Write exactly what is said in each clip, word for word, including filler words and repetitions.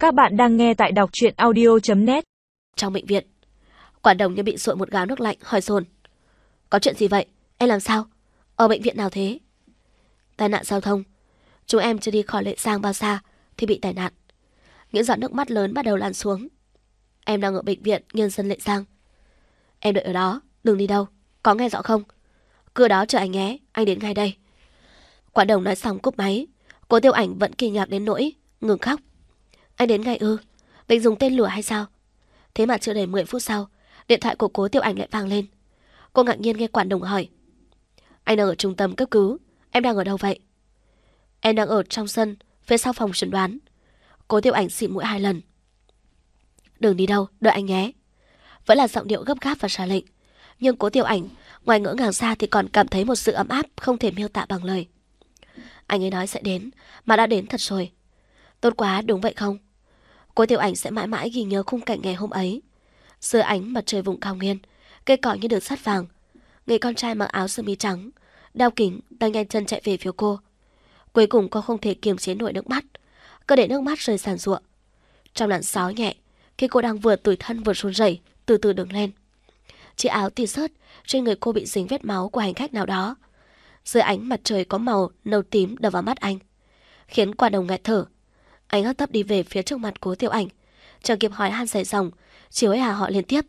Các bạn đang nghe tại đọc truyện audio chấm net. Trong bệnh viện, Quản Đồng như bị dội một gáo nước lạnh, hỏi dồn: "Có chuyện gì vậy? Em làm sao? Ở bệnh viện nào thế?" "Tai nạn giao thông. Chúng em chưa đi khỏi Lệ Giang bao xa thì bị tai nạn." Những giọt nước mắt lớn bắt đầu lan xuống. "Em đang ở bệnh viện Nhân dân Lệ Giang." "Em đợi ở đó, đừng đi đâu, có nghe rõ không? Cứ đó chờ anh nhé, anh đến ngay đây." Quản Đồng nói xong cúp máy. Cô Tiêu Ảnh vẫn kinh ngạc đến nỗi ngừng khóc. "Anh đến ngay ư? Định dùng tên lửa hay sao?" Thế mà chưa đầy mười phút sau, điện thoại của cô Tiêu Ảnh lại vang lên. Cô ngạc nhiên nghe Quản Đồng hỏi: "Anh đang ở trung tâm cấp cứu, em đang ở đâu vậy?" "Em đang ở trong sân, phía sau phòng chẩn đoán." Cô Tiêu Ảnh xịt mũi hai lần. "Đừng đi đâu, đợi anh nhé." Vẫn là giọng điệu gấp gáp và ra lệnh, nhưng cô Tiêu Ảnh ngoài ngỡ ngàng ra thì còn cảm thấy một sự ấm áp không thể miêu tả bằng lời. Anh ấy nói sẽ đến, mà đã đến thật rồi. Tốt quá, đúng vậy không? Cô Tiêu Ảnh sẽ mãi mãi ghi nhớ khung cảnh ngày hôm ấy. Dưới ánh mặt trời vùng cao nguyên, cây cỏ như được sắt vàng. Người con trai mặc áo sơ mi trắng, đeo kính, đang nhanh chân chạy về phía cô. Cuối cùng cô không thể kiềm chế nổi nước mắt, cứ để nước mắt rơi sàn ruộng. Trong làn gió nhẹ, khi cô đang vừa tủi thân vừa run rẩy, từ từ đứng lên. Chiếc áo t-shirt trên người cô bị dính vết máu của hành khách nào đó. Dưới ánh mặt trời có màu nâu tím đập vào mắt anh, khiến Quản Đồng nghẹt thở. Anh hấp tấp đi về phía trước mặt cô Tiêu Ảnh, chẳng kịp hỏi han dài dòng, chỉ hối hả họ liên tiếp: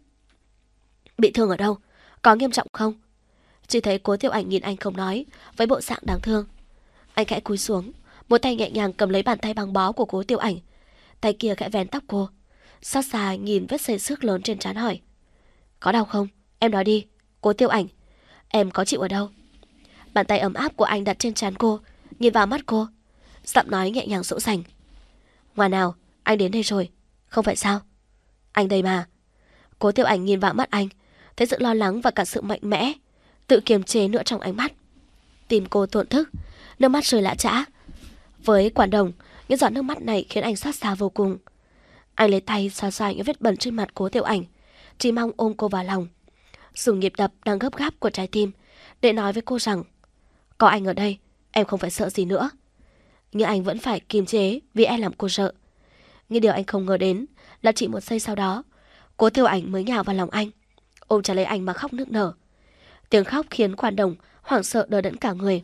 "Bị thương ở đâu? Có nghiêm trọng không?" Chỉ thấy cô Tiêu Ảnh nhìn anh không nói, với bộ dạng đáng thương. Anh khẽ cúi xuống, một tay nhẹ nhàng cầm lấy bàn tay băng bó của cô Tiêu Ảnh, tay kia khẽ vén tóc cô, xót xa nhìn vết xây xước lớn trên trán hỏi: "Có đau không? Em nói đi, cô Tiêu Ảnh, em có chịu ở đâu?" Bàn tay ấm áp của anh đặt trên trán cô, nhìn vào mắt cô, giọng nói nhẹ nhàng dỗ dành: "Ngoan nào, anh đến đây rồi, không phải sao? Anh đây mà." Cô Tiêu Ảnh nhìn vào mắt anh, thấy sự lo lắng và cả sự mạnh mẽ, tự kiềm chế nữa trong ánh mắt. Tim cô thổn thức, nước mắt rơi lã chã. Với Quản Đồng, những giọt nước mắt này khiến anh xót xa vô cùng. Anh lấy tay xoa xoa những vết bẩn trên mặt cô Tiêu Ảnh, chỉ mong ôm cô vào lòng, dùng nhịp đập đang gấp gáp của trái tim để nói với cô rằng: "Có anh ở đây, em không phải sợ gì nữa." Nhưng anh vẫn phải kiềm chế vì em làm cô sợ. Nhưng điều anh không ngờ đến là chỉ một giây sau đó, cô Tiêu Ảnh mới nhào vào lòng anh, ôm chặt lấy anh mà khóc nức nở. Tiếng khóc khiến Quản Đồng hoảng sợ đờ đẫn cả người.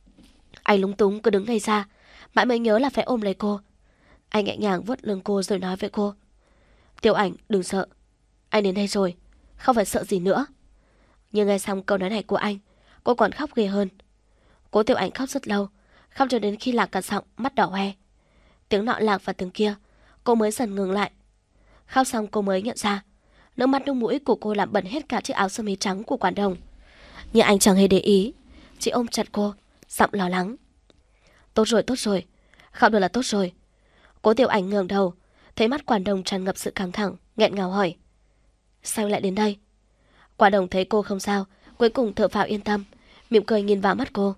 Anh lúng túng cứ đứng ngây ra, mãi mới nhớ là phải ôm lấy cô. Anh nhẹ nhàng vuốt lưng cô rồi nói với cô: "Tiêu Ảnh, đừng sợ, anh đến đây rồi, không phải sợ gì nữa." Nhưng nghe xong câu nói này của anh, cô còn khóc ghê hơn. Cô Tiêu Ảnh khóc rất lâu, khóc cho đến khi lạc cả giọng, mắt đỏ hoe. Tiếng nọ lạc vào tiếng kia, cô mới dần ngừng lại. Khóc xong cô mới nhận ra nước mắt nước mũi của cô làm bẩn hết cả chiếc áo sơ mi trắng của Quản Đồng. Nhưng anh chẳng hề để ý, chỉ ôm chặt cô, giọng lo lắng: "Tốt rồi, tốt rồi, khóc được là tốt rồi." Cô Tiêu Ảnh ngẩng đầu, thấy mắt Quản Đồng tràn ngập sự căng thẳng, nghẹn ngào hỏi: "Sao lại đến đây?" Quản Đồng thấy cô không sao, cuối cùng thở phào yên tâm, mỉm cười nhìn vào mắt cô.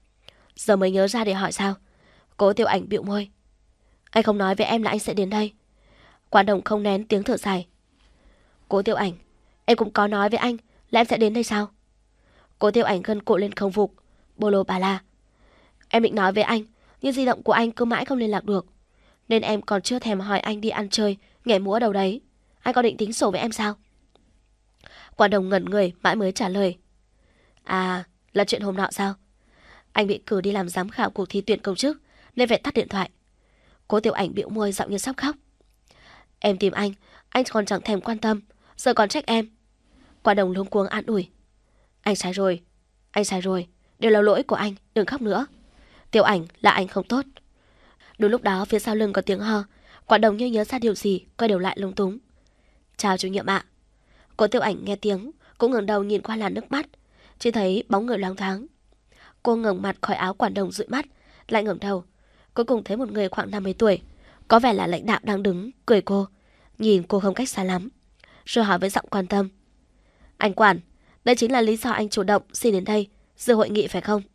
"Giờ mới nhớ ra để hỏi sao?" Cô Tiêu Ảnh bĩu môi: "Anh không nói với em là anh sẽ đến đây." Quản Đồng không nén tiếng thở dài: "Cô Tiêu Ảnh, em cũng có nói với anh là em sẽ đến đây sao?" Cô Tiêu Ảnh gân cổ lên không phục, bô lô bà la: "Em định nói với anh, nhưng di động của anh cứ mãi không liên lạc được, nên em còn chưa thèm hỏi anh đi ăn chơi, nhảy múa đâu đấy. Anh có định tính sổ với em sao?" Quản Đồng ngẩn người mãi mới trả lời: "À, là chuyện hôm nọ sao? Anh bị cử đi làm giám khảo cuộc thi tuyển công chức nên phải tắt điện thoại." Cô Tiêu Ảnh bĩu môi giọng như sắp khóc: "Em tìm anh, anh còn chẳng thèm quan tâm, giờ còn trách em." Quản Đồng luống cuống an ủi: "Anh sai rồi, anh sai rồi, đều là lỗi của anh, đừng khóc nữa. Tiêu Ảnh, là anh không tốt." Đúng lúc đó phía sau lưng có tiếng ho. Quản Đồng như nhớ ra điều gì, quay đầu lại lúng túng: "Chào chủ nhiệm ạ." Cô Tiêu Ảnh nghe tiếng, cũng ngẩng đầu nhìn qua làn nước mắt, chỉ thấy bóng người loáng thoáng. Cô ngẩng mặt khỏi áo Quản Đồng dụi mắt, lại ngẩng đầu, cuối cùng thấy một người khoảng năm mươi tuổi, có vẻ là lãnh đạo đang đứng, cười cô, nhìn cô không cách xa lắm, rồi hỏi với giọng quan tâm: "Anh Quản, đây chính là lý do anh chủ động xin đến đây dự hội nghị phải không?"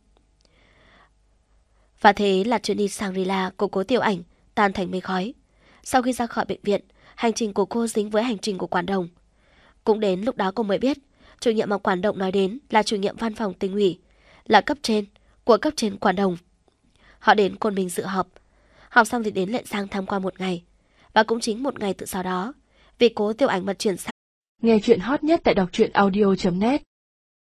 Và thế là chuyện đi Shangri-La của cô Tiêu Ảnh tan thành mây khói. Sau khi ra khỏi bệnh viện, hành trình của cô dính với hành trình của Quản Đồng. Cũng đến lúc đó cô mới biết, chủ nhiệm mà Quản Đồng nói đến là chủ nhiệm văn phòng tỉnh ủy, là cấp trên của cấp trên Quản Đồng. Họ đến Côn Minh dự họp. Họp xong thì đến Lệ Giang tham quan một ngày. Và cũng chính một ngày tự sau đó, vì cố Tiểu Ảnh Mật chuyển sang. Nghe chuyện hot nhất tại đọc truyện audio chấm net